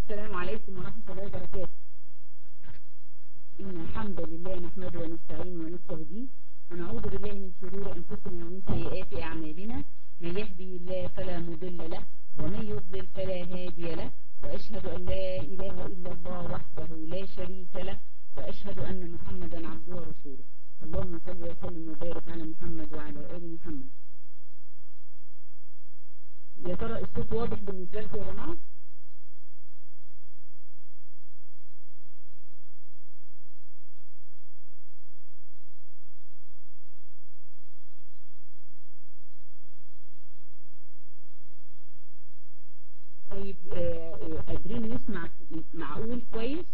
السلام عليكم ورحمة الله وبركاته. إن الحمد لله نحمده ونستعينه ونستهديه ونعوذ بالله من شرور أنفسنا ومن سيئات أعمالنا. من يهدي الله فلا مضل له ومن يضلل فلا هادي له، وأشهد أن لا إله إلا الله وحده لا شريك له، وأشهد أن محمدا عبده ورسوله. اللهم صل وسلم وبارك على محمد وعلى آل محمد. يا ترى الصوت واضح بالنسبة لكم يا جماعة؟ طيب قادرين نسمع معقول كويس؟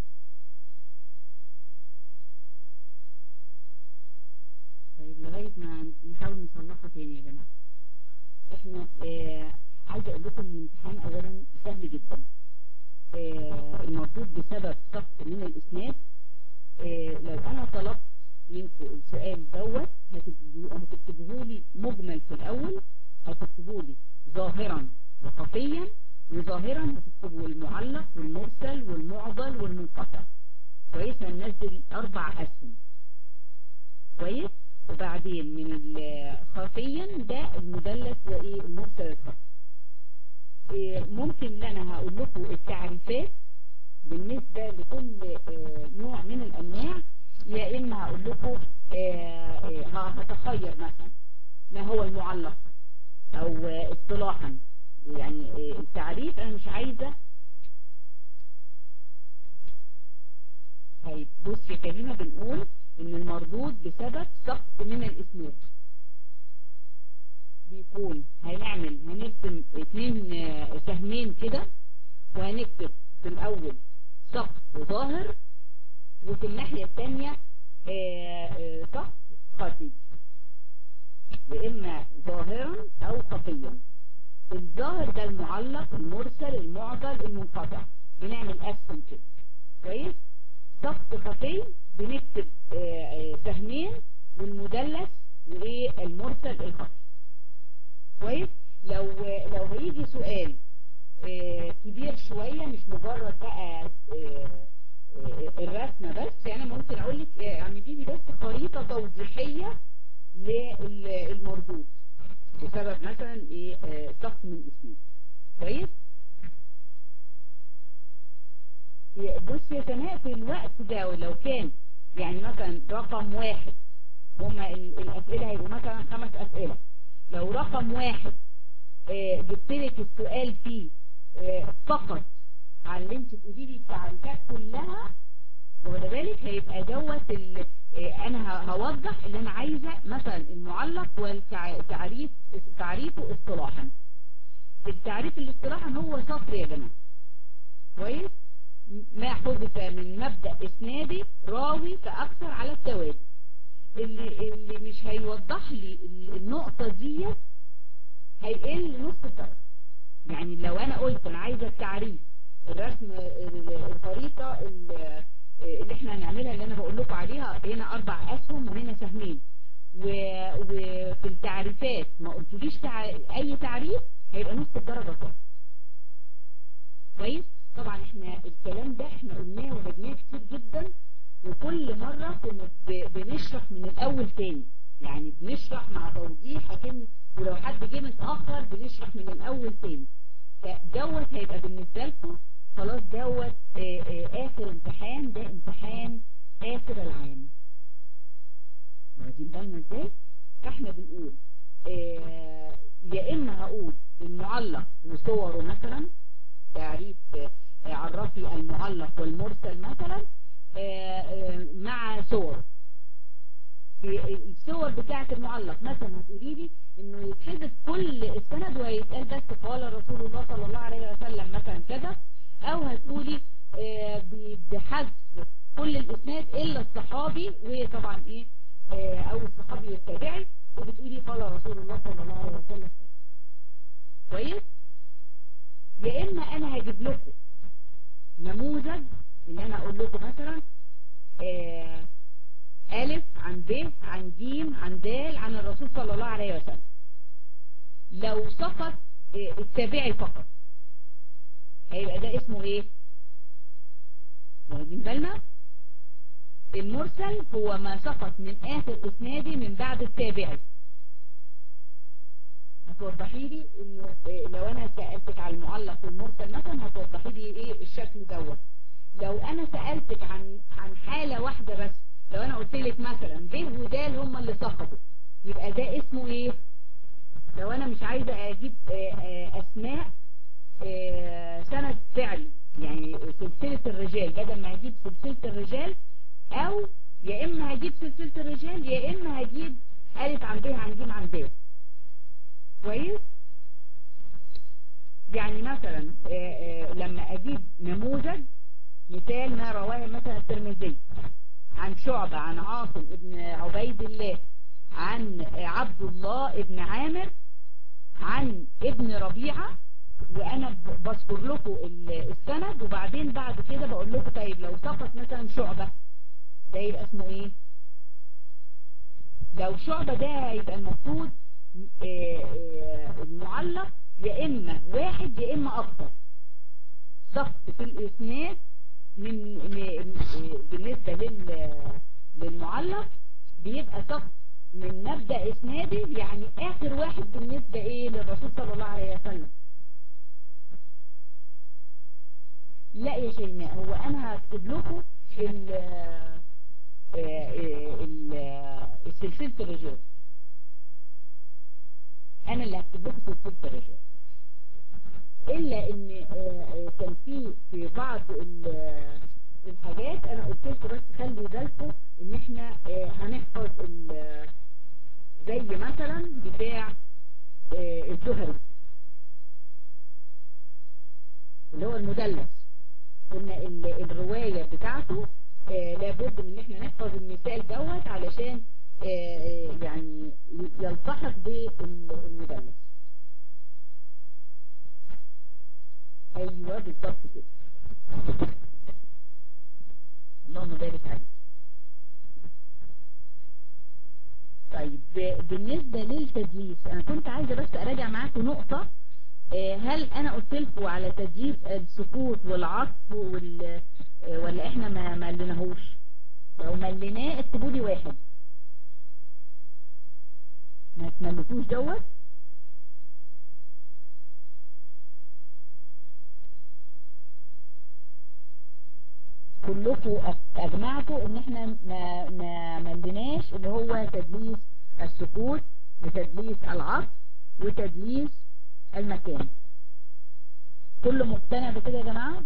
طيب لغاية ما نحاول نصلحه تاني يا جماعة. احنا عايزة اقول لكم الامتحان اولا سهل جدا. المفروض بسبب سقط من الاسناد، لو انا طلبت منكم السؤال دوت هتكتبوه لي مجمل في الاول، هتكتبوه لي ظاهرا وخفيا، وظاهرا هتكتبوا المعلق والمرسل والمعضل والمنقطع. كويس، هننزل 4 اسهم. كويس، وبعدين من خفيا ده المدلس وايه المرسل الخفي. ممكن ان انا هقول لكم التعريفات بالنسبة لكل نوع من الانواع، يا اما هقول لكم هتخير مثلا ما هو المعلق او اصطلاحا. يعني التعريف انا مش عايزة. طيب بص يا كريمة، بنقول ان المردود بسبب سقط من الاسناد بيكون هنرسم 2 سهمين كده، وهنكتب في الاول سقط ظاهر، وفي الناحية الثانية سقط خفي، يا اما ظاهرا او خفيا. الظاهر ده المعلق، المرسل، المعضل، المنقطع، بنعمل اسهم كده. كويس. سقط خفي بنكتب سهمين، والمدلس والمرسل الخفي. كويس. لو هيجي سؤال كبير شوية، مش مجرد بقى الرسمة بس، يعني ممكن اقول لك اعملي لي بس خريطة توضيحية للمردود بسبب مثلا سقط من الاسناد. كويس. بص يا سماء، في الوقت ده ولو كان يعني مثلا رقم 1، هما الاسئلة هيبقوا مثلا 5 اسئلة. لو رقم 1 جبتلك السؤال فيه فقط على اللي انت تقولي لي التعريفات كلها، واخده بالك، هيبقى دوت انا هوضح اللي انا عايزه. مثلا المعلق تعريفه اصطلاحا. التعريف الاصطلاحا هو سطر يا جماعه. كويس. ما حذف من مبدأ اسنادي راوي فاكثر على التوالي. اللي مش هيوضح لي النقطة دي هيقل نص الدرجة. يعني لو انا قلت انا عايزة التعريف، الرسم، الخريطة اللي احنا هنعملها اللي انا بقول لكم عليها، هنا 4 اسهم وهنا سهمين، وفي التعريفات ما قلتليش اي تعريف، هيبقى نص الدرجة فقط. كويس. طبعا احنا الكلام ده احنا قلناه وعدناه كتير جدا، وكل مرة كنا بنشرح من الاول تاني، يعني بنشرح مع توضيح ولو حد جه متأخر بنشرح من الاول تاني. فدوت هيبقى بالنسبة لكم خلاص دوت اخر امتحان، ده امتحان اخر العام. واخدين بالنا ازاي؟ فاحنا بنقول يا اما هقول المعلق وصوره مثلا، تعريف عرفي المعلق والمرسل مثلا مع صور. في الصور بتاعة المعلق مثلا هتقولي لي انه يتحذف كل السند ويتقال بس قال رسول الله صلى الله عليه وسلم مثلا كذا، او هتقولي بحذف كل الاسناد الا الصحابي، وطبعا او الصحابي والتابعي، وبتقولي قال رسول الله صلى الله عليه وسلم. كويس. يا اما انا هجيب لكم نموذج، ان انا اقول لكم مثلا ألف عن ب عن ج عن د عن الرسول صلى الله عليه وسلم. لو سقط التابعي فقط هيبقى ده اسمه ايه؟ واخدين بالنا؟ المرسل هو ما سقط من اخر اسنادي من بعد التابعي. هتوضحي لي انه لو انا سألتك على المعلق والمرسل مثلا هتوضحي لي ايه الشكل دوت. لو انا سألتك عن حالة واحدة بس، لو انا قلت لك مثلا ب ودال هم اللي سقطوا، يبقى ده اسمه ايه؟ لو انا مش عايزة اجيب اسماء سند فعلي، يعني سلسلة الرجال، بدل ما هجيب سلسلة الرجال، او يا اما هجيب سلسلة الرجال يا اما هجيب الف عن ب عن ج عن د. كويس؟ يعني مثلا لما اجيب نموذج مثال ما رواه مثلا الترمذي عن شعبة عن عاصم ابن عبيد الله عن عبد الله ابن عامر عن ابن ربيعة، وانا بذكر لكم السند، وبعدين بعد كده بقول لكم طيب لو سقط مثلا شعبة ده يبقى اسمه ايه؟ لو شعبة ده هيبقى المفروض المعلق يا اما واحد يا اما اكتر. سقط في الاسناد بالنسبة للمعلق بيبقى سقط من مبدأ اسنادي، يعني اخر واحد بالنسبة ايه للرسول صلى الله عليه وسلم. لا يا شيماء، هو انا هكتب لكم سلسلة الرجال، انا اللي هكتب لكم سلسلة الرجال. الا ان كان في بعض الحاجات انا قلت لكم بس خلي بالكم ان احنا هنحفظ زي مثلا بتاع الزهري اللي هو المدلس، قلنا الرواية بتاعته لابد من ان احنا نحفظ المثال دوت علشان يعني يلتحق بالمدلس. ايوه بالظبط كده. اللهم بارك عليك. طيب بالنسبة للتدليس انا كنت عايزة بس اراجع معاكم نقطة. هل انا قلت لكم على تدليس السكوت والعطف ولا احنا ما مليناهوش؟ لو مليناه اكتبوا لي واحد. ما تملتوش دوت. كلكم اجمعتوا ان احنا ما مليناش اللي هو تدليس السكوت وتدليس العطف وتدليس المكان. كله مقتنع بكده يا جماعة؟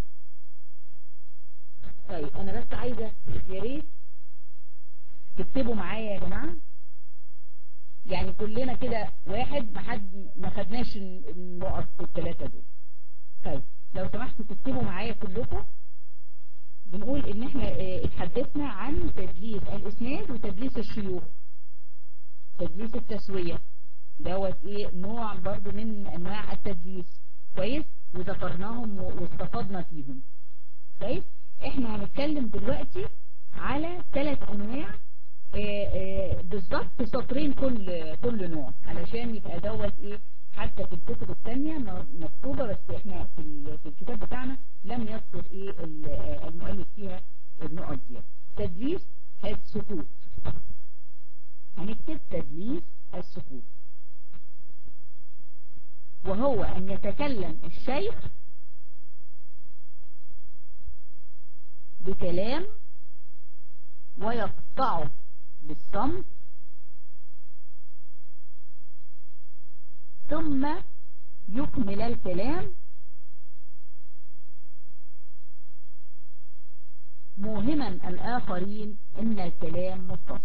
طيب انا بس عايزة يا ريت تكتبوا معايا يا جماعة، يعني كلنا كده واحد ما خدناش النقط الثلاثة دول. طيب لو سمحتوا تكتبوا معايا كلكم. بنقول ان احنا اتحدثنا عن تدليس الاسناد وتدليس الشيوخ، تدليس التسوية دوت ايه نوع برضو من انواع التدليس. كويس؟ وذكرناهم واستفضنا فيهم. كويس؟ احنا هنتكلم دلوقتي على 3 انواع بالظبط سطرين كل نوع، علشان يبقى دوت ايه حتى في الكتب الثانية مكتوبة، بس احنا في الكتاب بتاعنا لم يذكر ايه المؤلف فيها النقط دي. تدليس السكوت، هنكتب تدليس السكوت، وهو ان يتكلم الشيخ بكلام ويقطعه بالصمت ثم يكمل الكلام موهما الآخرين ان الكلام متصل.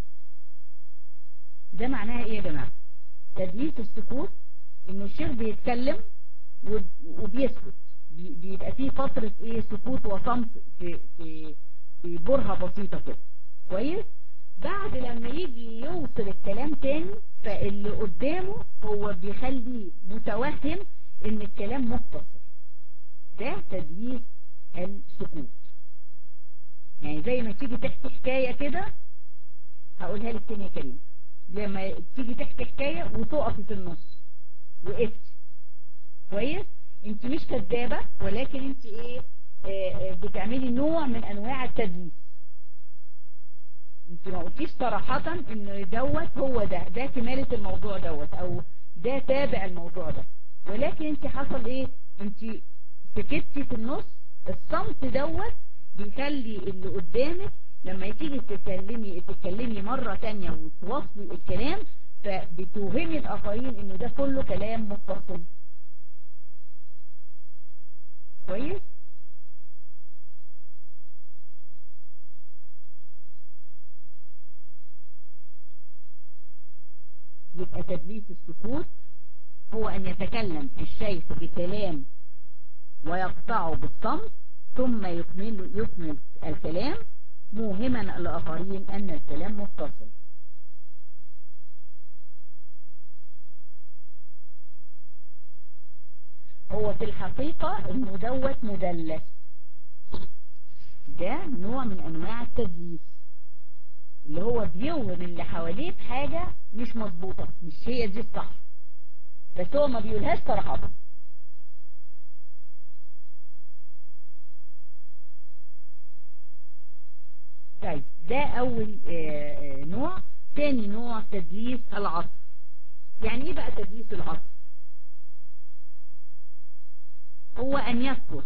ده معناها ايه يا جماعة؟ تدليس السكوت ان الشيخ بيتكلم وبيسكت، بيبقى فيه فترة ايه سكوت وصمت في برهة بسيطة كده. كويس؟ بعد لما يجي يوصل الكلام تاني فاللي قدامه هو بيخلي متوهم ان الكلام متصل. ده تدليس السكوت. يعني زي ما تيجي تحكي حكاية كده، هقولها لك تاني يا كريم، لما تيجي تحكي حكاية وتقفي في النص وقفتي. كويس؟ انت مش كذابة، ولكن انت ايه، بتعملي نوع من انواع التدليس. انت ما قلتيش صراحة ان دوت هو ده كمالة الموضوع دوت، او ده تابع الموضوع ده، ولكن انت حصل ايه، انت سكتي في النص. الصمت دوت بيخلي اللي قدامك لما تيجي تتكلمي مرة تانية وتواصلي الكلام، فبتوهمي الاخرين انه ده كله كلام متصل. كويس. يبقى تدليس السكوت هو أن يتكلم الشيخ بكلام ويقطعه بالصمت، ثم يكمل الكلام موهما الآخرين أن الكلام متصل. هو في الحقيقة إنه دوت مدلس، ده نوع من أنواع التدليس اللي هو بيوهم اللي حواليه بحاجة مش مظبوطة، مش هي دي الصح، بس هو ما بيقولهاش صراحة. طيب ده أول نوع. تاني نوع تدليس العطف. يعني إيه بقى تدليس العطف؟ هو أن يذكر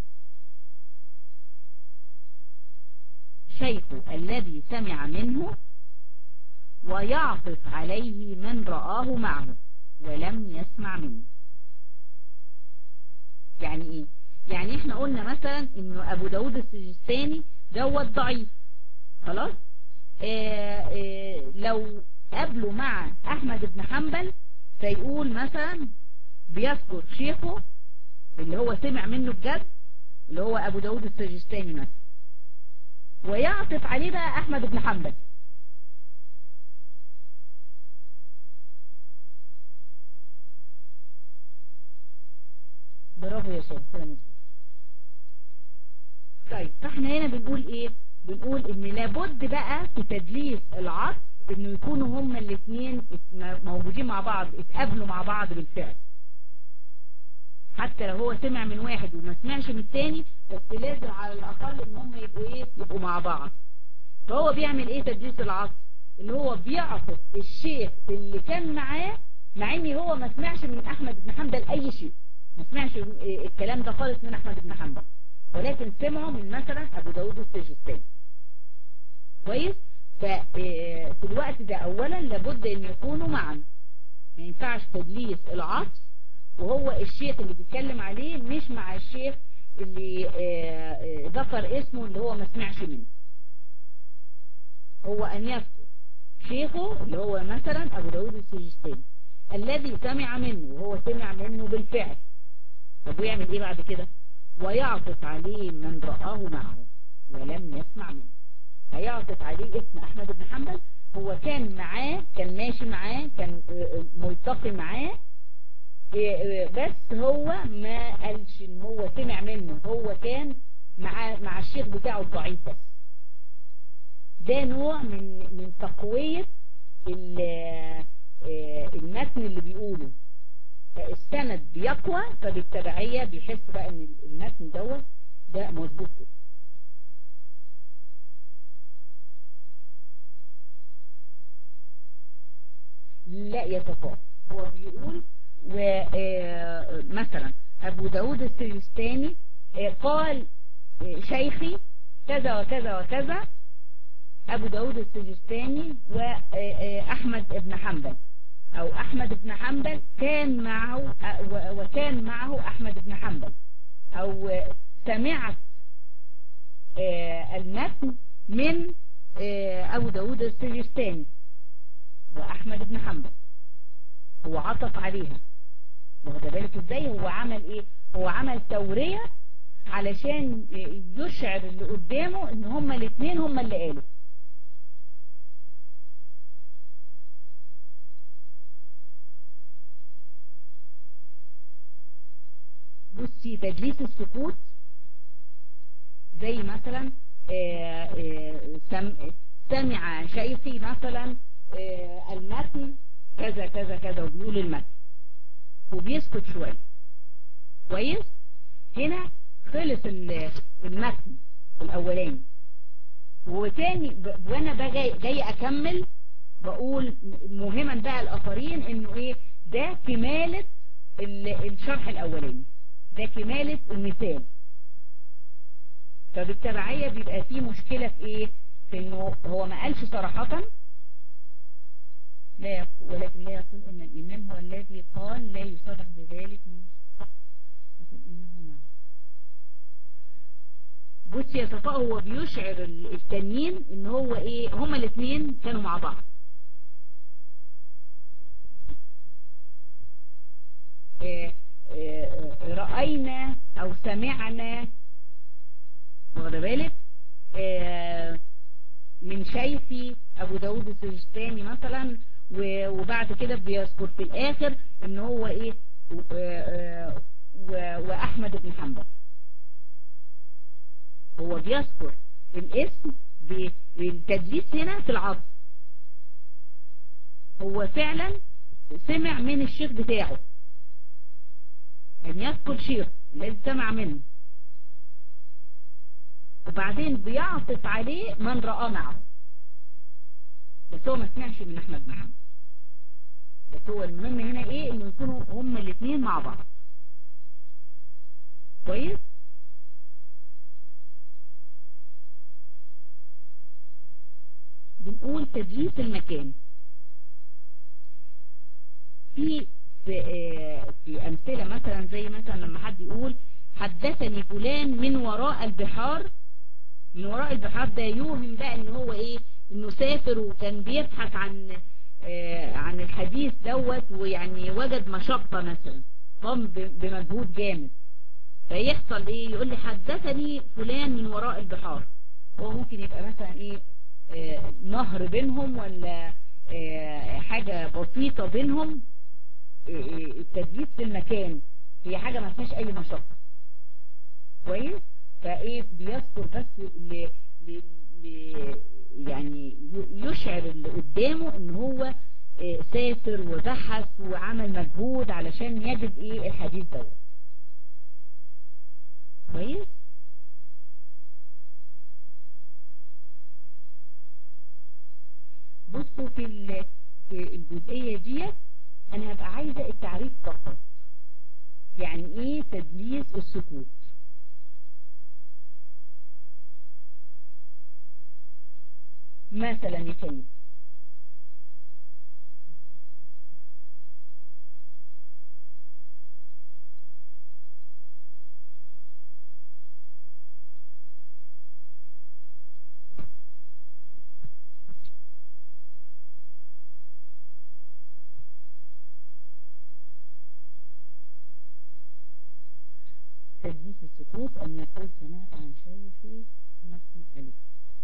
شيخه الذي سمع منه ويعطف عليه من رآه معه ولم يسمع منه. يعني ايه؟ يعني احنا قلنا مثلا انه ابو داود السجستاني دوت ضعيف، خلاص. لو قابله مع احمد بن حنبل فيقول مثلا بيذكر شيخه اللي هو سمع منه بجد، اللي هو ابو داود السجستاني مثلا، ويعطف عليه بقى احمد بن حنبل. برافو يا شيخ، كده مظبوط. طيب فاحنا هنا بنقول ايه؟ بنقول ان لابد بقى في تدليس العطف انه يكونوا هما الاثنين موجودين مع بعض، اتقابلوا مع بعض بالفعل. حتى لو هو سمع من واحد وما سمعش من الثاني، بس لازم على الاقل ان هما يبقوا ايه، يبقوا مع بعض. فهو بيعمل ايه تدليس العطف؟ اللي هو بيعطف الشيخ اللي كان معاه، مع ان هو ما سمعش من احمد بن حنبل اي شيء، ما سمعش الكلام ده خالص من احمد بن حنبل، ولكن سمعه من مثلا ابو داود السجستاني. كويس. ففي الوقت ده اولا لابد ان يكونوا معا، ما ينفعش تدليس العطف وهو الشيخ اللي بيتكلم عليه مش مع الشيخ اللي ذكر اسمه اللي هو ما سمعش منه. هو ان يذكر شيخه اللي هو مثلا ابو داود السجستاني الذي سمع منه وهو سمع منه بالفعل. طب ويعمل ايه بعد كده؟ ويعطف عليه من رآه معه ولم يسمع منه. هيعطف عليه اسم احمد بن حنبل، هو كان معاه، كان ماشي معاه، كان ملتقي معاه، بس هو ما قالش ان هو سمع منه، هو كان مع الشيخ بتاعه الضعيف بس. ده نوع من تقوية المتن اللي بيقوله، فالسند بيقوى، فبالتبعية بيحس بقى ان المتن دوت ده مظبوط كده. لا يا صفاء، هو بيقول مثلا ابو داود السجستاني قال شيخي كذا وكذا وكذا، ابو داود السجستاني واحمد بن حنبل، او احمد بن حنبل كان معه وكان معه احمد بن حنبل، او سمعت المتن من ابو داود السجستاني واحمد بن حنبل. هو عطف عليها، واخد بالك ازاي؟ هو عمل ايه؟ هو عمل تورية علشان يشعر اللي قدامه ان هما الاثنين هما اللي قالوا. بصي تدليس السكوت زي مثلا سمع شيخي مثلا المتن كذا كذا كذا، وبيقول المتن وبيسكت شوية، كويس. هنا خلص المتن الاولاني، وتاني وانا بقى جاي اكمل بقول مهما بقى الاخرين انه ايه ده كمالة الشرح الاولاني، ده كمالة المثال. فبالتبعية بيبقى فيه مشكلة في ايه، في انه هو ما قالش صراحة لا يقول، ولكن لا يقول ان الامام هو الذي قال لا يصرح بذلك، يقول انه معه. بص يا صفاء، هو بيشعر التانيين ان هو ايه، هما الاثنين كانوا مع بعض. رأينا او سمعنا، واخد بالك، من شيخي ابو داود السجستاني مثلا، وبعد كده بيذكر في الاخر ان هو ايه واحمد بن حنبل. هو بيذكر الاسم بالتدليس هنا في العطف. هو فعلا سمع من الشيخ بتاعه، ان يذكر شيخ الذي سمع منه، وبعدين بيعطف عليه من رأى معه، بس هو ما سمعش من احمد بن حنبل. بس هو المهم هنا ايه، انه يكونوا هما الاثنين مع بعض. كويس. بنقول تدليس المكان في امثله مثلا، زي مثلا لما حد يقول حدثني فلان من وراء البحار. من وراء البحار ده يوهم بقى ان هو ايه، انه سافر وكان بيبحث عن الحديث دوت، ويعني وجد مشقة مثلا، قام بمجهود جامد، فيحصل ايه، يقول لي حدثني فلان من وراء البحار. هو ممكن يبقى مثلا ايه، نهر بينهم، ولا حاجة بسيطة بينهم. التدليس في المكان هي حاجة ما فيهاش اي مشقة. كويس. فايه بيذكر بس يعني يشعر اللي قدامه ان هو سافر وبحث وعمل مجهود علشان يجد ايه الحديث دوت. كويس. بصوا في الجزئية دي انا هبقى عايزة التعريف فقط. يعني ايه تدليس السكوت؟ مثلا يا كريم، تدليس السكوت أن يقول سمعت عن شيخي مثل ألف،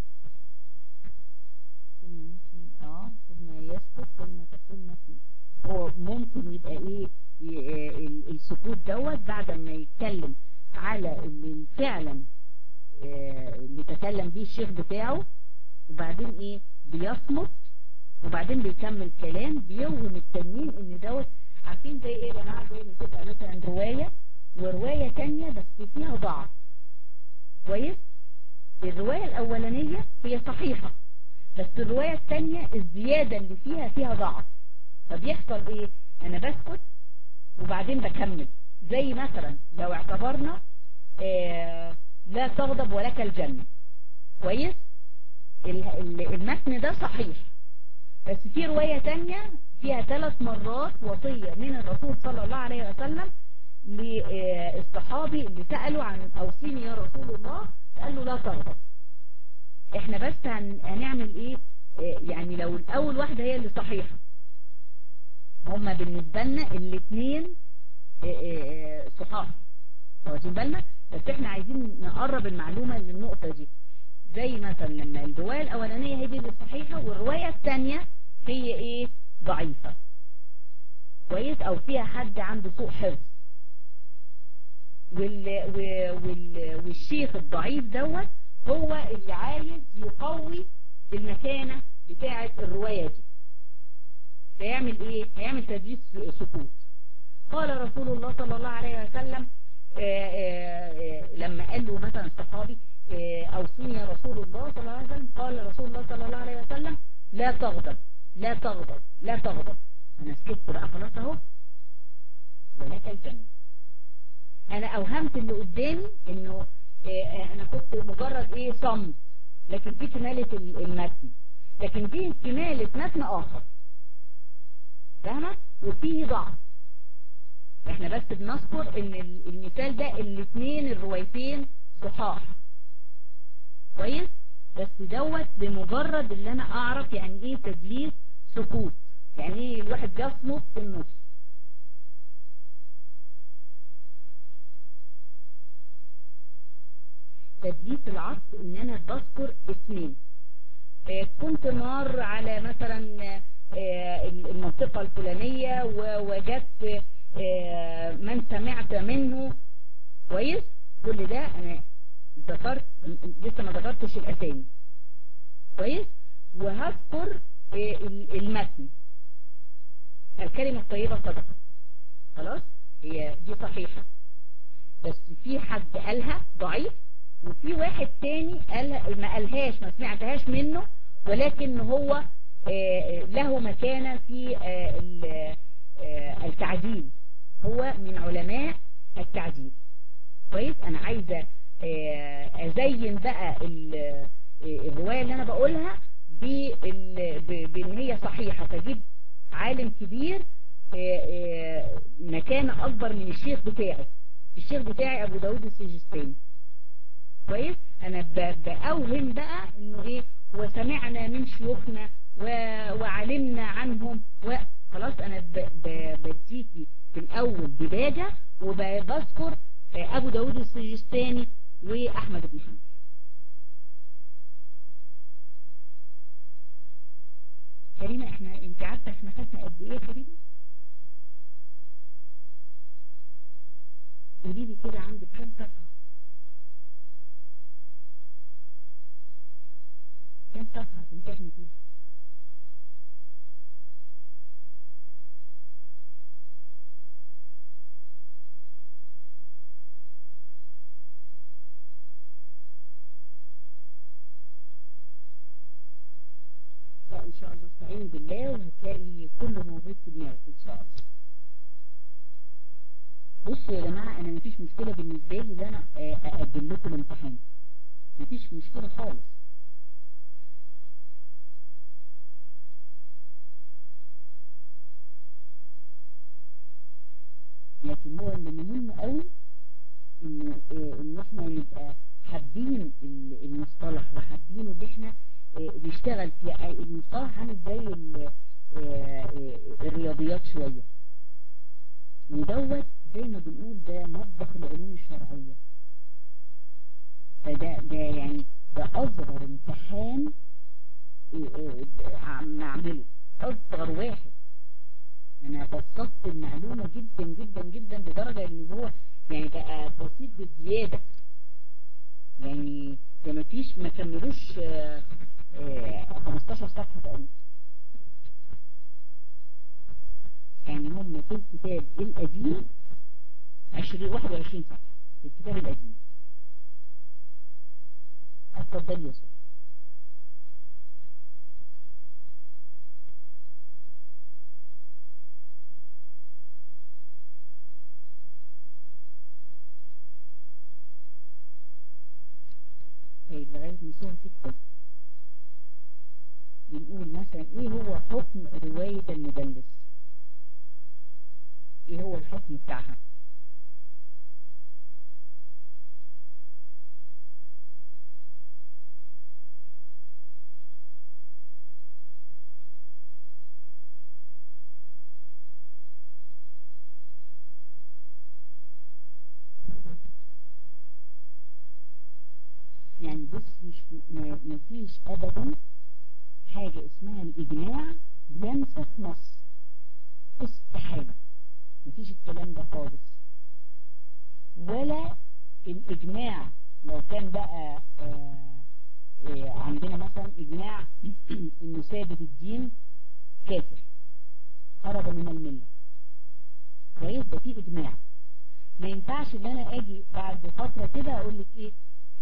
ثم يسكت ثم تقول مثل. هو ممكن يبقى ايه السكوت دوت بعد ما يتكلم على اللي فعلا اللي تكلم بيه الشيخ بتاعه، وبعدين ايه بيصمت، وبعدين بيكمل كلام بيوهم التنين ان دوت. عارفين زي ايه يا جماعه؟ زي ما تبقى مثلا روايه وروايه تانية بس فيها ضعف. كويس. الروايه الاولانيه هي صحيحه، بس الروايه الثانيه الزياده اللي فيها ضعف. فبيحصل ايه، انا بسكت وبعدين بكمل. زي مثلا لو اعتبرنا لا تغضب ولك الجنة. كويس. المتن ده صحيح، بس في رواية تانية فيها 3 مرات وصية من الرسول صلى الله عليه وسلم للصحابي اللي سألوا عن أوصيني يا رسول الله، قال له لا تغضب. احنا بس هنعمل ايه، يعني لو الاول واحدة هي اللي صحيحة، هما بالنسبة لنا الاثنين صحاح، واخدين بالنا، بس احنا عايزين نقرب المعلومة للنقطة دي. زي مثلا لما الرواية الاولانية هي دي الصحيحة، والرواية الثانية هي ايه ضعيفة. كويس. او فيها حد عنده سوء حفظ، والشيخ الضعيف دوت هو اللي عايز يقوي المكانة بتاعة الرواية دي. فيعمل ايه، هيعمل تدليس سكوت. قال رسول الله صلى الله عليه وسلم لما قال له مثلا الصحابي اوصيني يا رسول الله صلى الله عليه وسلم، قال رسول الله صلى الله عليه وسلم لا تغضب لا تغضب لا تغضب. انا سكت بقى خلاص اهو، ولك الجنة. انا اوهمت اللي قدامي انه انا كنت مجرد صمت، لكن دي كمالة المتن، لكن دي كمالة متن اخر، فاهمة؟ وفيه ضعف. احنا بس بنذكر ان المثال ده الاثنين الروايتين صحاح كويس، بس دوت لمجرد اللي انا اعرف يعني ايه تدليس سكوت، يعني ايه الواحد بيصمت في النص. تدليس العطف ان انا بذكر اسمين، كنت مار على مثلا المنطقة الفلانية ووجدت من سمعت منه كويس، كل ده انا ذكرت، لسه ما ذكرتش الاسامي كويس، وهذكر المتن. الكلمة الطيبة صدقة، خلاص هي دي صحيحة، بس في حد قالها ضعيف، وفي واحد تاني قالها ما قالهاش، ما سمعتهاش منه، ولكن هو له مكانة في التعديل، هو من علماء التعديل كويس. انا عايزة ازين بقى الرواية اللي انا بقولها بان هي صحيحة، فجيب عالم كبير مكانة اكبر من الشيخ بتاعي. الشيخ بتاعي ابو داود السجستاني كويس، انا باوهم بقى انه وسمعنا من شيوخنا وعلمنا عنهم، وخلاص انا بديكي في الاول بداية، وبذكر ابو داود السجستاني واحمد بن حنبل. كريمة انت عارفة احنا خدنا قد ايه يا كريمة؟ قولي لي كده عندك كام صفحة؟ كام صفحة هتمتحني فيها؟ لا ان شاء الله استعين بالله وهتلاقي كله موجود في دماغك ان شاء الله. بصوا يا جماعة، انا مفيش مشكلة بالنسبة لي ان انا اقدم لكم الامتحان، مفيش مشكلة خالص، لكن هو اللي مهم قوي ان احنا نبقى حابين المصطلح، وحابين ان احنا نشتغل في المصطلح، عامل زي الرياضيات شوية، ودوت زي ما بنقول ده مطبخ العلوم الشرعية. فده يعني ده اصغر امتحان نعمله، اصغر واحد. انا بسطت المعلومة جدا جدا جدا لدرجة ان هو يعني بقى بسيط بزيادة، يعني ده ما كملوش 15 صفحة تقريبا، يعني هم في الكتاب القديم 21 صفحة في الكتاب القديم. اتفضل يا سيدي. طيب لغاية ما صور تكتب، بنقول مثلا ايه هو حكم رواية المدلس، ايه هو الحكم بتاعها؟ يعني بص، ما فيش ابدا حاجة اسمها الاجماع ينسخ نص، استحالة، ما فيش الكلام ده خالص. ولا الاجماع لو كان بقى عندنا مثلا اجماع انه سابق الدين كافر خرج من الملة كويس، ده فيه اجماع، ما ينفعش ان انا اجي بعد فترة كده اقول لك ايه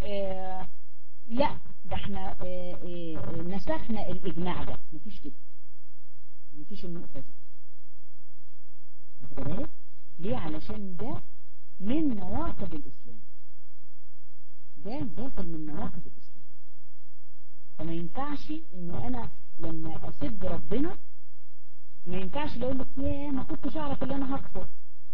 لا ده احنا نسخنا الاجماع ده. مفيش كده، مفيش النقطة دي. واخد بالك ليه؟ علشان ده من نواقض الاسلام، ده داخل من نواقض الاسلام. فما ينفعش ان انا لما اسب ربنا ما ينفعش اقول لك يا ما كنتش اعرف ان انا هكفر.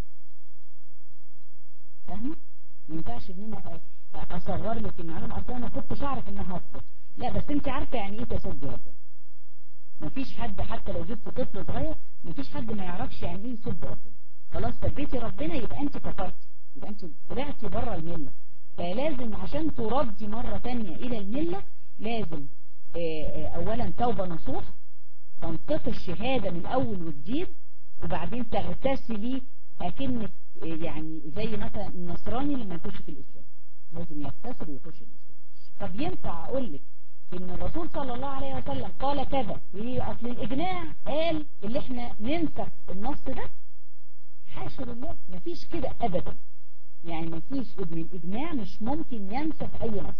فاهمه؟ ما ينفعش ان انا اصغر لك المعلومه، اصلا ما كنتش اعرف ان انا هكفر. لا بس انت عارفه يعني ايه تسب ربنا. مفيش حد حتى لو جبت طفل صغير مفيش حد ما يعرفش يعني ايه يسب ربنا. خلاص سبيتي ربنا يبقى انت كفرتي، يبقى انت طلعتي بره المله. فلازم عشان تردي مره ثانيه الى المله لازم اولا توبه نصوح، تنطق الشهاده من اول وجديد، وبعدين تغتسلي اكنك يعني زي مثلا النصراني لما يخش في الاسلام لازم يغتسل ويخش الاسلام. طب ينفع اقول لك ان الرسول صلى الله عليه وسلم قال كذا اصل الاجماع قال اللي احنا ننسخ النص ده؟ حاشا لله، مفيش كده ابدا. يعني مفيش ابن الاجماع مش ممكن ينسخ اي نص.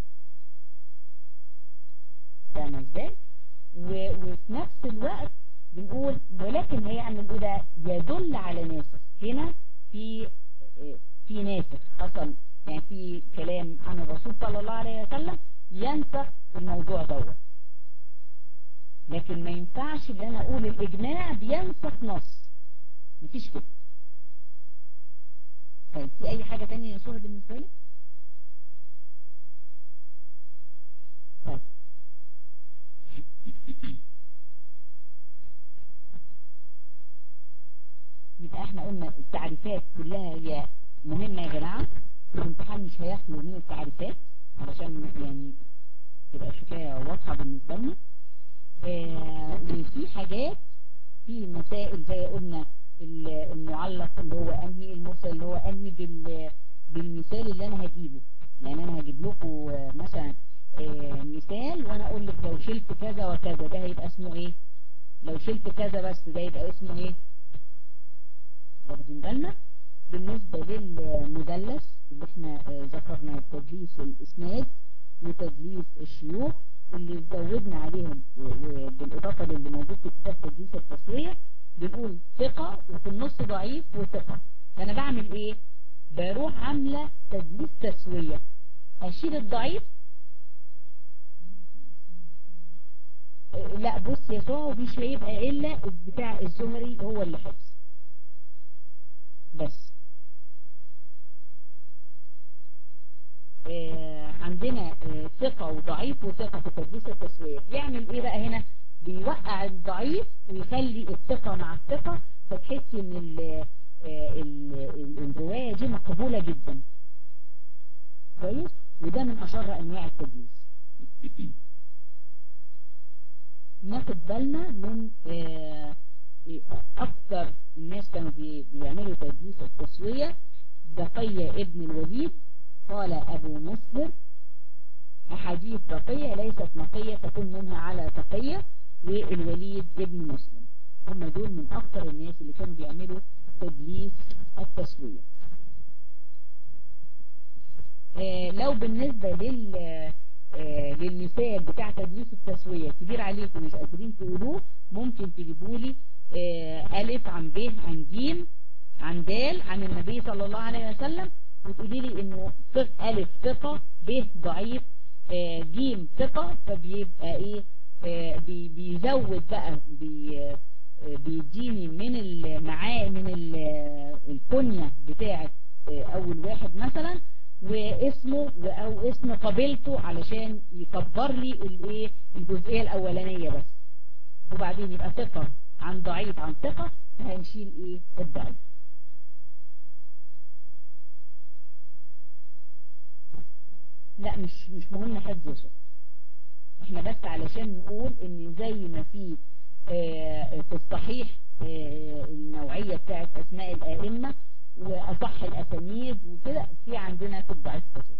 فاهمه ازاي؟ وفي نفس الوقت بنقول ولكن هيعمل ايه ده؟ يدل على ناسخ. هنا في ناسخ حصل، يعني في كلام عن الرسول صلى الله عليه وسلم ينسخ الموضوع دوت. لكن ما ينفعش ان انا اقول الاجماع بينسخ نص، مفيش كده. طيب في اي حاجة تانية يا سورة بالنسبة لك؟ طيب يبقى احنا قلنا التعريفات كلها هي مهمة يا جماعة. الامتحان مش هيخلو من التعريفات علشان يعني تبقى الحكاية واضحة بالنسبة لنا. وفي حاجات في مسائل زي قلنا المعلق اللي هو انهي، المرسل اللي هو انهي بالمثال اللي انا هجيبه. يعني انا هجيب لكم مثلا مثال وانا اقول لك لو شلت كذا وكذا ده هيبقى اسمه ايه، لو شلت كذا بس ده يبقى اسمه ايه. واخدين بالنا؟ بالنسبة للمدلس اللي احنا ذكرنا تدليس الاسناد وتدليس الشيوخ اللي زودنا عليهم بالاضافة للي موجود في كتاب تدليس التسوية بنقول ثقة وفي النص ضعيف وثقة. فانا بعمل ايه؟ بروح عاملة تدليس تسوية، اشيل الضعيف. لا بص يا سوى مش هيبقى الا بتاع الزهري هو اللي حفظ بس. عندنا ثقة وضعيف وثقة في تدليس التسوية. يعمل ايه بقى هنا؟ بيوقع الضعيف ويخلي الثقة مع الثقة، فتحسي ان الرواية دي مقبولة جدا. كويس؟ وده من اشهر انواع التدليس. ناخد بالنا من اكثر الناس كانوا بيعملوا تدليس التسوية. بقية ابن الوليد قال أبو مسهر أحاديث بقية ليست نقية تكون منها على تقية، والوليد ابن مسلم. هم دول من أكثر الناس اللي كانوا بيعملوا تدليس التسوية. لو بالنسبة للمثال بتاع تدليس التسوية كبير عليكم مش قادرين تقولوه، ممكن تجيبوا لي ألف عن ب عن ج عن د عن النبي صلى الله عليه وسلم وتقولي لي انه ألف ثقة ب ضعيف ج ثقة، فبيبقى ايه بيزود بقى بيديني من من الكنية بتاعت اول واحد مثلا واسمه او اسم قبيلته علشان يكبر لي الايه الجزئية الاولانية بس. وبعدين يبقى ثقة عن ضعيف عن ثقة، هنشيل ايه الضعيف. لا مش مهم حفظ يسوع، احنا بس علشان نقول ان زي ما في في الصحيح النوعية بتاعت اسماء الائمة واصح الاسانيد وكده، في عندنا في الضعيف كتير.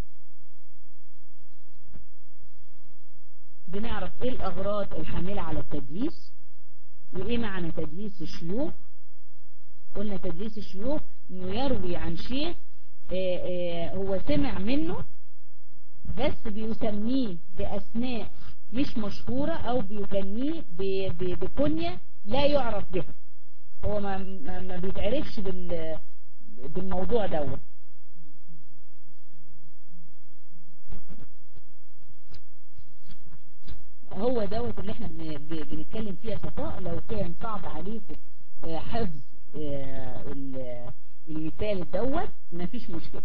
بنعرف ايه الاغراض الحاملة على التدليس وايه معنى تدليس الشيوخ. قلنا تدليس الشيوخ انه يروي عن شيخ هو سمع منه بس بيسميه بأسماء مش مشهورة او بيكنيه بكنية لا يعرف بها. هو ما بيتعرفش بالموضوع دوت. هو دوت اللي احنا بنتكلم فيها صفاء. لو كان صعب عليكم حفظ المثال دوت مفيش مشكلة.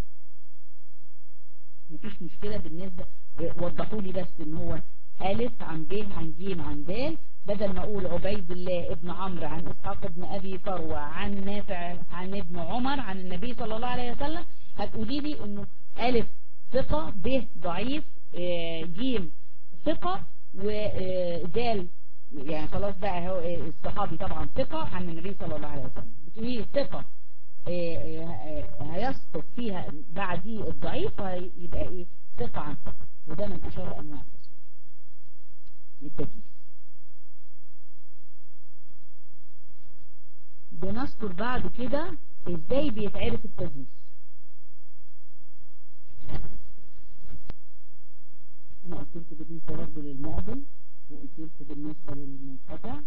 مفيش مشكلة بالنسبة. وضحوا لي بس ان هو ألف عن ب عن ج عن د، بدل ما اقول عبيد الله ابن عمرو عن اسحاق ابن ابي فروة عن نافع عن ابن عمر عن النبي صلى الله عليه وسلم، هتقولي لي انه ألف ثقة، ب ضعيف، ج ثقة، ودال يعني خلاص بقى هو الصحابي طبعا ثقة عن النبي صلى الله عليه وسلم. بتقولي ثقة هيسقط فيها بعديه الضعيف، يبقى ايه ثقة عن ثقة. وده من اشهر انواع التدليس. بنذكر بعد كده ازاي بيتعرف التدليس. انا قلت لكم بالنسبة برضه للمعضل، وقلت لكم بالنسبة للمنقطع.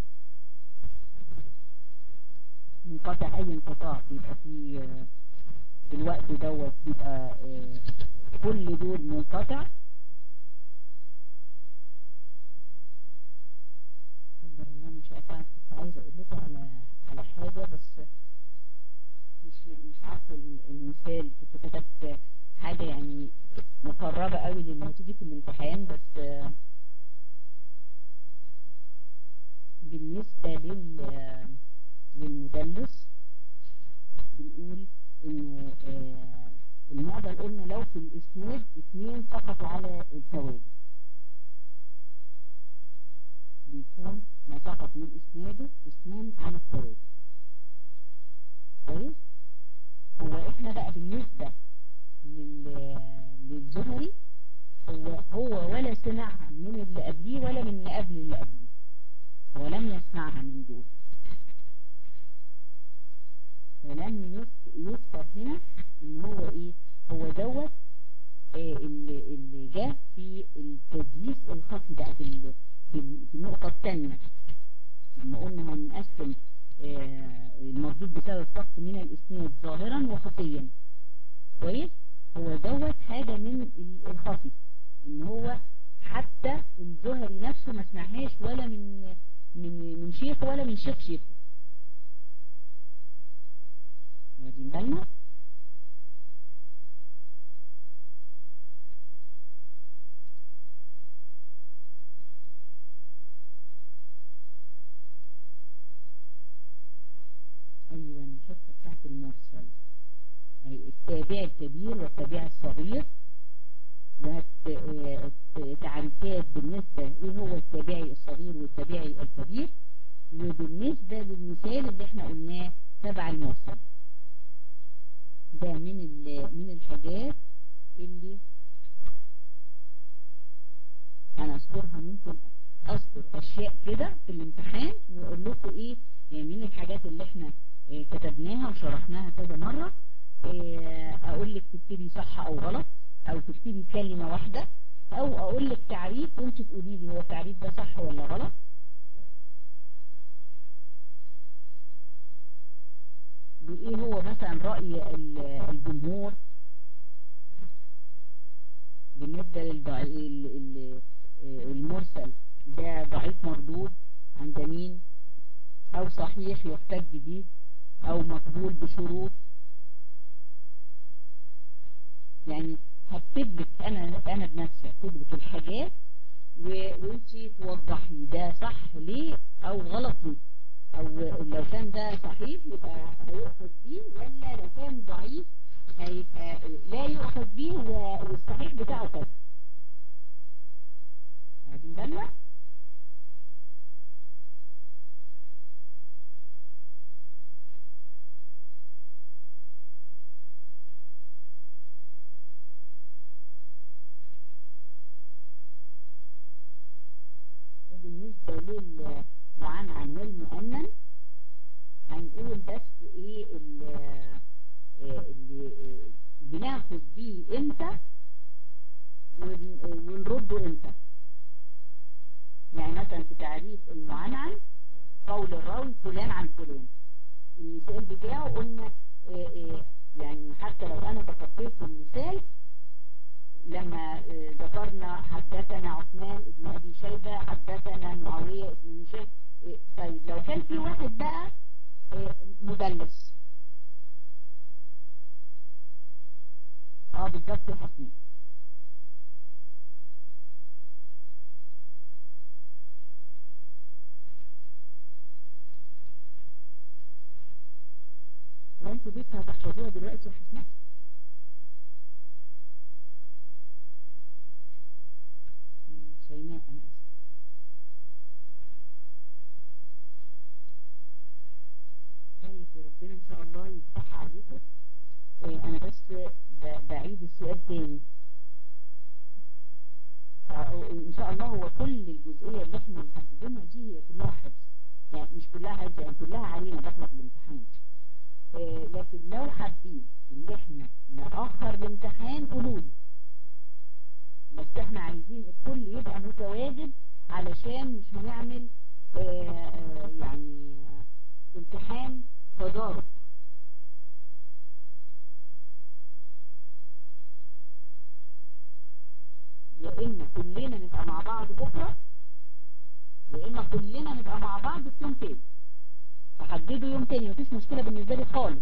منقطع اي انقطاع بيبقى فيه في الوقت دوت بيبقى كل دول منقطع. انا مش عارفه، كنت عايزه اقول لكم على حاجه بس مش عارفه المثال. كنت كتبت حاجه يعني مقربه قوي للي هتيجي في الامتحان، بس بالنسبه للمدلس بنقول انه المعضل قلنا لو في الاسناد 2 سقطوا على التوالي بيكون ما سقط من اسناده 2 على التوالي. كويس. هو احنا بقى بالنسبة للزهري هو ولا سمعها من اللي قبليه ولا من اللي قبل اللي قبليه، ولم يسمعها من دول، فلم يذكر هنا ان هو ايه هو دوت اللي جاء في التدليس الخفي بقى في النقطة الثانية لما قلنا هنقسم المردود بسبب سقط من الاسناد ظاهرا وخفيا. كويس. هو دوت حاجة من الخفي، ان هو حتى الزهري نفسه ما سمعهاش ولا من شيخ ولا من شيخ شيخه. واخدين بالنا؟ ايوه الحته بتاعت المرسل، التابع الكبير والتابع الصغير، وتعريفات بالنسبة ايه هو التابعي الصغير والتابعي الكبير، وبالنسبة للمثال اللي احنا قلناه تبع المرسل. ده من الحاجات اللي انا اذكرها. ممكن اذكر اشياء كده في الامتحان واقول لكم ايه يعني من الحاجات اللي احنا كتبناها وشرحناها كذا مرة. اقول لك تكتبي صح او غلط، او تكتبي كلمة واحدة، او اقول لك تعريف وانت تقولي لي هو التعريف ده صح ولا غلط. بايه هو مثلا رأي الجمهور بالنسبة المرسل ده ضعيف مردود عند مين، او صحيح يحتج به، او مقبول بشروط. يعني هكتب لك انا بنفسي هكتب لك الحاجات وانت توضحي ده صح ليه او غلط ليه، او لو كان ده صحيح يبقى هيؤخذ بيه، ولا لو كان ضعيف هيبقى لا يؤخذ بيه والصحيح بتاعه كذا. واخدين بالنا؟ وبالنسبة للمعنعن والمؤنن هنقول بس ايه اللي بناخد بيه امتى ونرده امتى. يعني مثلا في تعريف المعنعن قول الراوي فلان عن فلان، المثال بتاعه قلنا يعني حتى لو انا تخطيت المثال لما ذكرنا حدثنا عثمان ابن ابي شيبة حدثنا معاوية ابن هشام. طيب لو كان في واحد بقى مدلس بالظبط يا حسنين. وانتوا لسه هتحفظوها دلوقتي يا حسنين؟ شيماء انا اسف. طيب وربنا ان شاء الله يفتح عليكم. انا بس بعيد السؤال تاني. ان شاء الله هو كل الجزئية اللي احنا محددينها دي هي كلها حفظ، يعني مش كلها حفظ، يعني كلها علينا داخله في الامتحان. لكن لو حابين ان احنا نأخر الامتحان قولوا لي، بس احنا عايزين الكل يبقى متواجد علشان مش هنعمل يعني امتحان تضارب. يا اما كلنا نبقى مع بعض بكرة يا اما كلنا نبقى مع بعض في يوم تاني. تحددوا يوم تاني مفيش مشكلة بالنسبة لي خالص.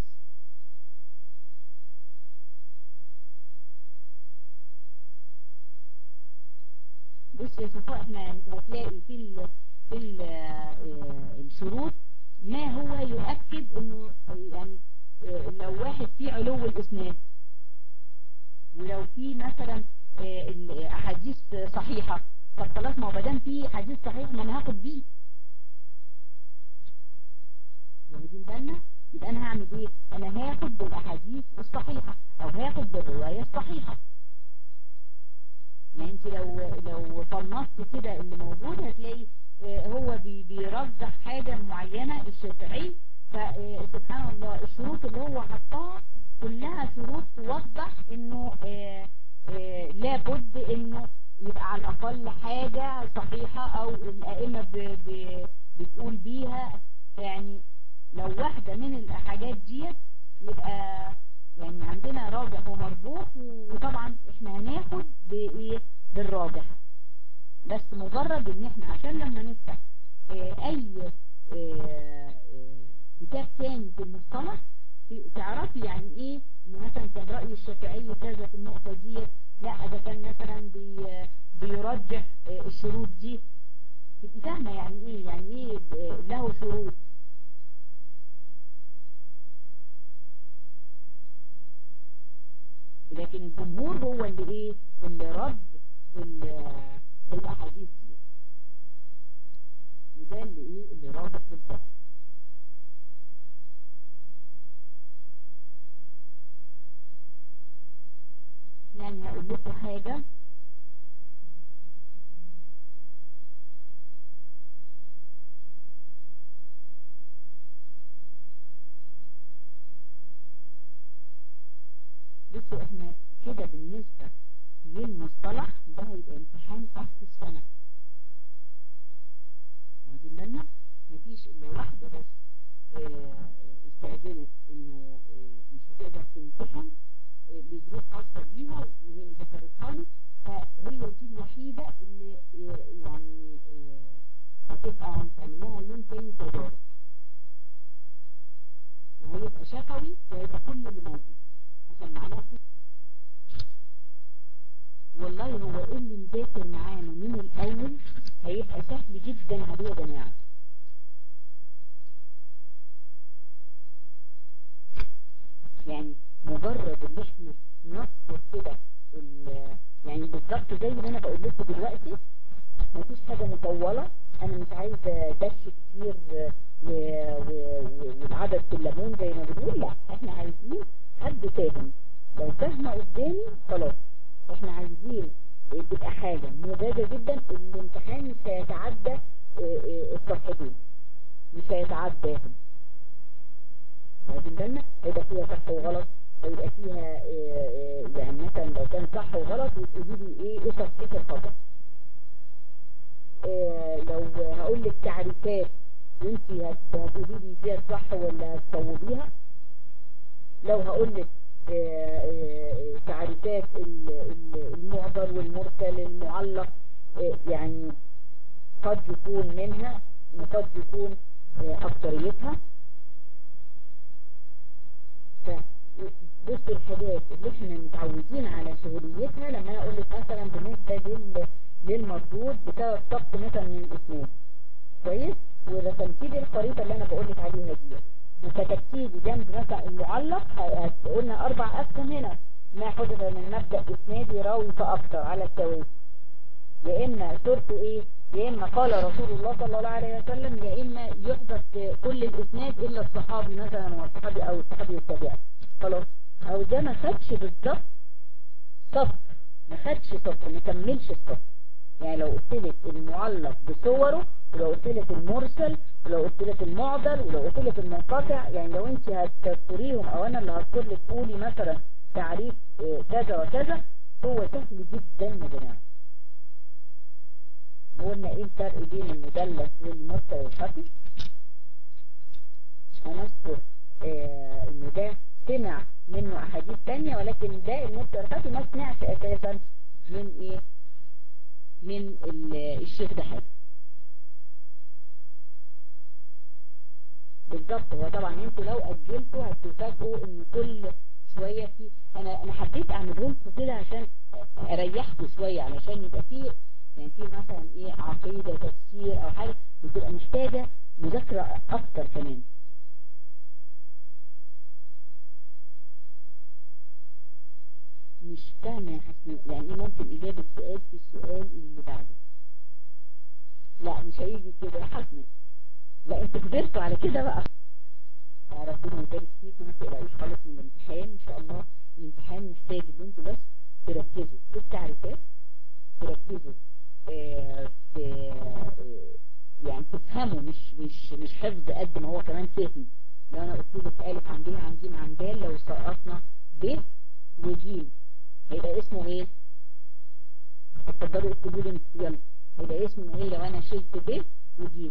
بص يا صفاء، احنا هتلاقي في الشروط ما هو يؤكد انه يعني لو واحد فيه علو الاسناد، ولو في مثلا احاديث صحيحة، طب خلاص ما هو بدام في حديث صحيح ما انا هاخد بيه. واخدين بالنا؟ يبقى انا هعمل ايه؟ انا هاخد بالاحاديث الصحيحة او هاخد بالرواية الصحيحة. يعني انت لو فنصت كده اللي موجود هتلاقي هو بيرجح حاجة معينة الشافعي، فسبحان الله الشروط اللي هو حطها كلها شروط توضح انه لابد انه يبقى على الاقل حاجة صحيحة او الائمة بتقول بيها. يعني لو واحدة من الحاجات ديت يبقى يعني عندنا راجح ومرجوح، وطبعا احنا هناخد بايه؟ بالراجح. بس مجرد ان احنا عشان لما نفتح اي كتاب تاني في المصطلح تعرفي يعني ايه ان مثلا كان رأي الشافعي كذا في النقطة دي، لا ده كان مثلا بيرجح الشروط دي. تبقي فاهمة يعني ايه له شروط. لكن الجمهور هو اللي ايه؟ اللي رد الاحاديث دي، وده اللي ايه؟ اللي رابط بالفعل. يعني هقول لكم حاجة، بصوا احنا كده بالنسبة للمصطلح ده هيبقى امتحان اخر السنة. واخدين بالنا؟ مفيش الا واحدة بس استأذنت انه مش هتقدر تمتحن لظروف خاصة بيها وهي ذكرتها لي، فهي دي الوحيدة اللي يعني هتبقى هنعمل لها يوم تاني تجارب، وهيبقى شفوي وهيبقى كل اللي موجود عشان معناها. والله هو اللي مذاكر معانا من الاول هيبقى سهل جدا عليه يا جماعه. يعني مجرد ان احنا نذكر كده يعني بالظبط زي اللي انا بقول لكم دلوقتي، مفيش حاجه مطوله. انا مش عايزه دش كتير والعدد في الليمون زي ما بنقول، لا احنا عايزين حد فاهم. لو فاهمه قدامي خلاص. احنا عايزين تبقى حاجه موجزه جدا. الامتحان مش هيتعدى الصفحتين، مش هيتعداهم. واخدين بالنا؟ هيبقى فيها صح وغلط هيبقى فيها يعني مثلا لو كان صح وغلط وتقولي لي ايه تصحيح الخطأ. لو هقول لك تعريفات وانت هتقولي لي دي صح ولا هتصوبيها. لو هقول لك تعريفات المعضل والمرسل المعلق، يعني قد يكون منها وقد يكون أكتريتها. بص الحاجات اللي احنا متعودين على سهوليتها، لما انا اقول لك مثلا بالنسبة للمردود بسبب سقط مثلا من الاسنان، كويس، ورسمتي لي الخريطة اللي انا بقول لك عليها دي، وكتبتي لي جنب مثلا المعلق قلنا 4 اسهم هنا: ما حدث من مبدأ اسنادي راوي فاكثر على التوازي، يا اما صورته ايه، يا اما قال رسول الله صلى الله عليه وسلم، يا اما يحدث كل الاسناد الا الصحابي مثلا والصحابي او الصحابي والتابعي. خلاص، او ده ما خدش بالظبط سطر، ما خدش سطر، ما كملش السطر. يعني لو قلت لك المعلق بصوره، ولو قلت لك المرسل، ولو قلت لك المعضل، ولو قلت لك المنقطع، يعني لو انت هتذكريهم او انا اللي هذكر لك قولي مثلا تعريف كذا وكذا، هو سهل جدا يا جماعه. قلنا ايه الفرق بين المدلس والمرسل والخفي؟ هنذكر انه ده سمع منه احاديث تانية، ولكن ده المرسل والخفي ما سمعش اساسا من ايه، من الشيخ ده حاجة بالظبط. هو طبعا انتوا لو اجلتوا هتفاجئوا ان كل شوية في انا حبيت اعملهم كده عشان اريحكم شوية، علشان يبقى فيه يعني في مثلا ايه عقيدة تفسير او حاجة بتبقى محتاجة مذاكرة اكتر كمان. مش فاهمة يا حسن، يعني ايه ممكن اجابة سؤال في السؤال اللي بعده؟ لا مش هيجي كده يا حسن، لا انتوا كبرتوا على كده بقى. ربنا يبارك فيكم، ما تقلقوش خالص من الامتحان ان شاء الله. الامتحان محتاج ان انتوا بس تركزوا في التعريفات، تركزوا في يعني تفهموا، مش حفظ قد ما هو كمان فهم. لو انا قلت لك الف عن ب عن ج عن د، لو سقطنا ب وج هيبقى اسمه ايه؟ اتفضلوا اكتبوا لي انتوا يلا، هيبقى اسمه ايه لو انا شلت ب وج؟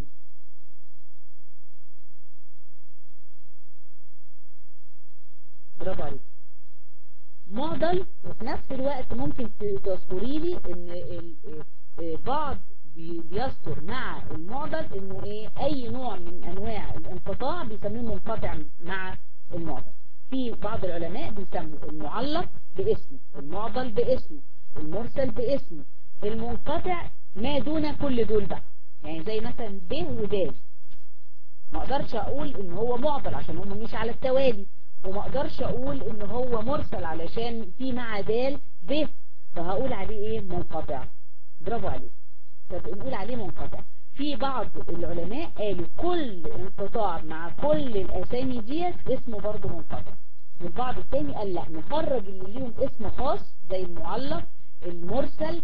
برافو عليك، معضل. وفي نفس الوقت ممكن تذكري لي ان بعض بيذكر مع المعضل انه ايه، اي نوع من انواع الانقطاع بيسموه منقطع مع المعضل. في بعض العلماء بيسموا المعلق باسمه، المعضل باسمه، المرسل باسمه، المنقطع ما دون كل دول بقى. يعني زي مثلا ب ودال، ما اقدرش اقول ان هو معضل عشان هم مش على التوالي، وما اقدرش اقول ان هو مرسل علشان في مع دال ب، فهقول عليه ايه؟ منقطع. برافو عليك، فبنقول عليه منقطع. في بعض العلماء قالوا كل انقطاع مع كل الاسامي ديت اسمه برضه منقطع، والبعض الثاني قال لا، نخرج اللي ليهم اسم خاص زي المعلق، المرسل،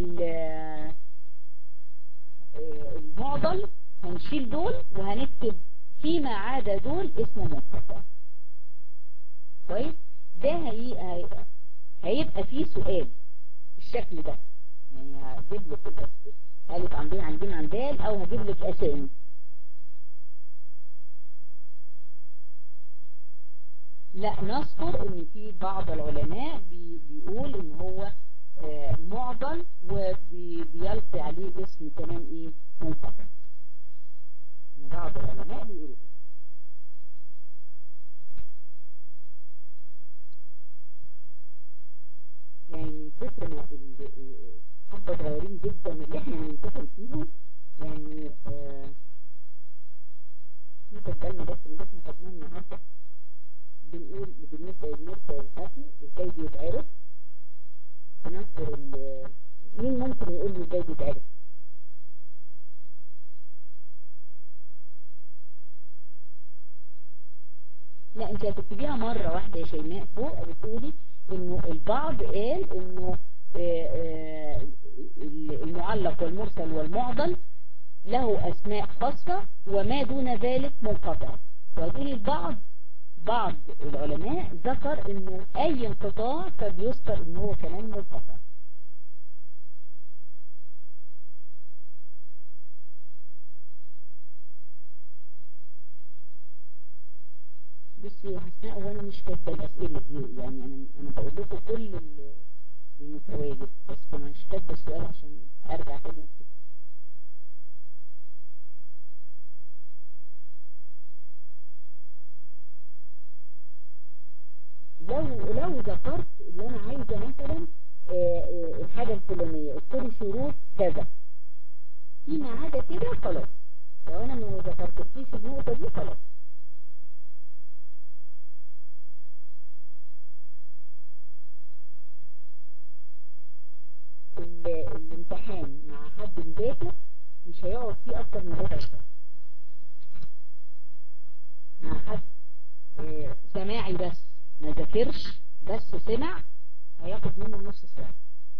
المعضل، هنشيل دول وهنكتب فيما عدا دول اسمه منقطع. كويس، ده هيبقى فيه سؤال بالشكل ده، يعني هجيب لك الف عن ب عن ج عن د، او هجيب لك اسامي. لا، نذكر ان في بعض العلماء بيقول ان هو معضل وبيلقي عليه اسم كمان ايه؟ منقطع. بعض العلماء بيقولوا كده. يعني كتر ما حبة صغيرين جدا اللي احنا هنمتحن فيهم، يعني ناخد بالنا بس ان احنا خدناه النهارده. بنقول بالنسبة للمرسل الخفي ازاي بيتعرف، هنذكر مين ممكن يقول لي ازاي بيتعرف؟ لا انت هتكتبيها مرة واحدة يا شيماء فوق، بتقولي انه البعض قال انه المعلق والمرسل والمعضل له اسماء خاصة وما دون ذلك منقطع، وهتقولي البعض بعض العلماء ذكر انه اي انقطاع فبيذكر انه هو كمان منقطع. بصي يا حسناء، وانا مش كاتبه الاسئله دي، يعني انا بقول لكم كل المتواجد، بس مش كاتبه السؤال عشان ارجع تاني اكتب. لو ذكرت اللي انا عايزه مثلا الحاجه الفلانيه، اذكري شروط كذا، فيما عدا كده خلاص. لو انا ما ذكرتلكيش النقطه دي خلاص. الامتحان مع حد مذاكر مش هيقعد فيه اكتر من ربع ساعه. مع حد سماعي بس ما ذاكرش بس سمع، هياخد منه نص ساعه.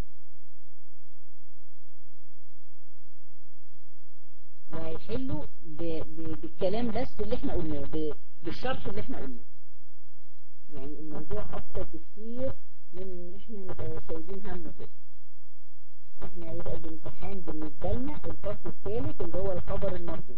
وهيحلوا بالكلام بس اللي احنا قلناه، بالشرح اللي احنا قلناه. يعني الموضوع ابسط بكتير من ان احنا نبقى شايلين هم كده. احنا هيبقى الامتحان بالنسبه لنا الفصل الثالث اللي هو الخبر المرفوع،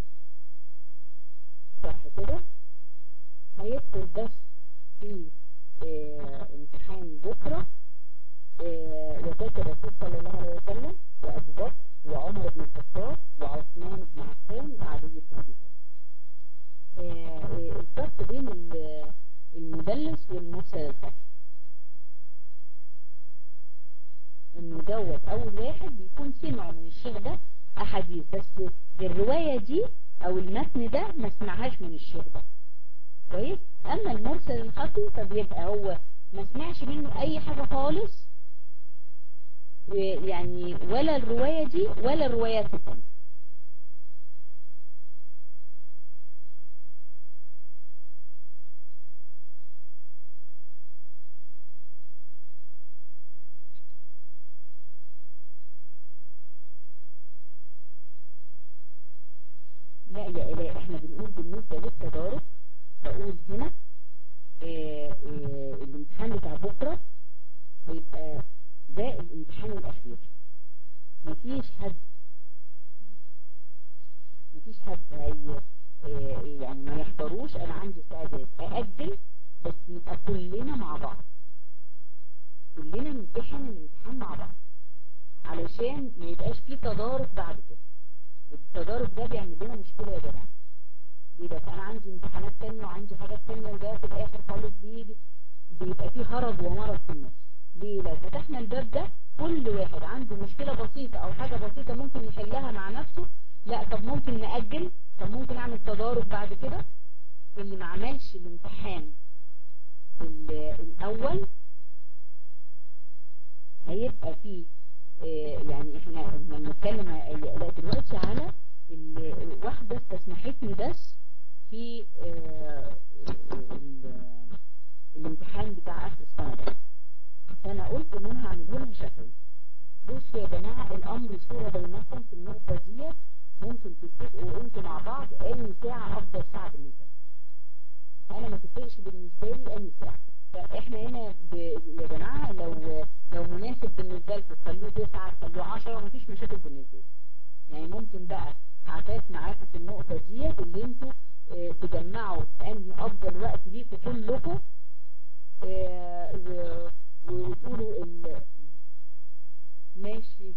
صح كده؟ هيدخل بس في امتحان بكره وفاة الرسول صلى الله عليه وسلم وابو بكر وعمر بن الخطاب وعثمان بن عفان وعلي بن ابي طالب. الفرق بين المدلس والمرسل الخفي انه دوت اول واحد بيكون سمع من الشيخ ده احاديث، بس الرواية دي او المتن ده ما سمعهاش من الشيخ ده كويس. اما المرسل الخفي فبيبقى هو ما سمعش منه اي حاجة خالص، يعني ولا الرواية دي ولا الروايات الثانية. لا يا إله، احنا بنقول بالنسبة للتدارك، بقول هنا الامتحان بتاع بكرة هيبقى ده الامتحان الأخير. مفيش حد يعني ما يحضروش. انا عندي استعداد أأجل، بس نبقى كلنا مع بعض، كلنا نمتحن الامتحان مع بعض علشان ما يبقاش فيه تضارب بعد كده. التضارب ده بيعمل لنا مشكلة يا جماعة. يبقى انا عندي امتحانات تانية وعندي حاجات تانية، وده في الاخر خالص بيبقى فيه هرج ومرض في النص. ليه؟ لو فتحنا الباب ده كل واحد عنده مشكلة بسيطة او حاجة بسيطة ممكن يحلها مع نفسه، لا طب ممكن نأجل، طب ممكن اعمل تضارب بعد كده. اللي ما عملش الامتحان الاول هيبقى فيه يعني احنا بنتكلم دلوقتي على واحدة استسمحتني بس في الامتحان بتاع اخر السنة ده، فانا قلت ان انا هعمله لها شفوي. بصوا يا جماعة، الامر صورة بينكم في النقطة دي، ممكن تتفقوا انتوا مع بعض اي ساعة افضل ساعة بالنسبة لي. انا ما تفرقش بالنسبة لي اي ساعة. فاحنا هنا يا جماعة لو مناسب بالنسبة لكم تخلوه 9 تخلوه 10، مفيش مشاكل بالنسبة لي. يعني ممكن بقى عفاف معاكم في النقطة دي اللي انتوا تجمعوا ان افضل وقت ليكم كلكم وتقولوا ماشي.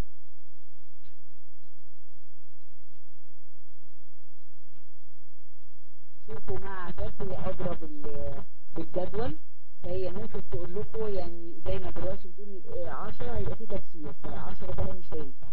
شوفوا مع عفاف هي اضرب بالجدول، فهي ممكن تقول لكم يعني زي ما دلوقتي بتقول 10 هيبقى في تفسير، ف10 ده مش هينفع.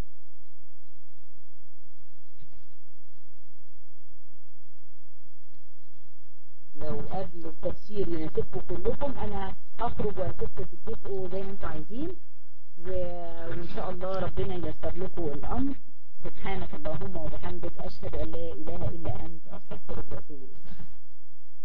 لو قبل التفسير يناسبكم كلكم انا هخرج واسيبكم تتفقوا زي ما انتم عايزين، وان شاء الله ربنا ييسر لكم الامر. سبحانك اللهم وبحمدك، اشهد ان لا اله الا انت، استغفرك واتوب اليك.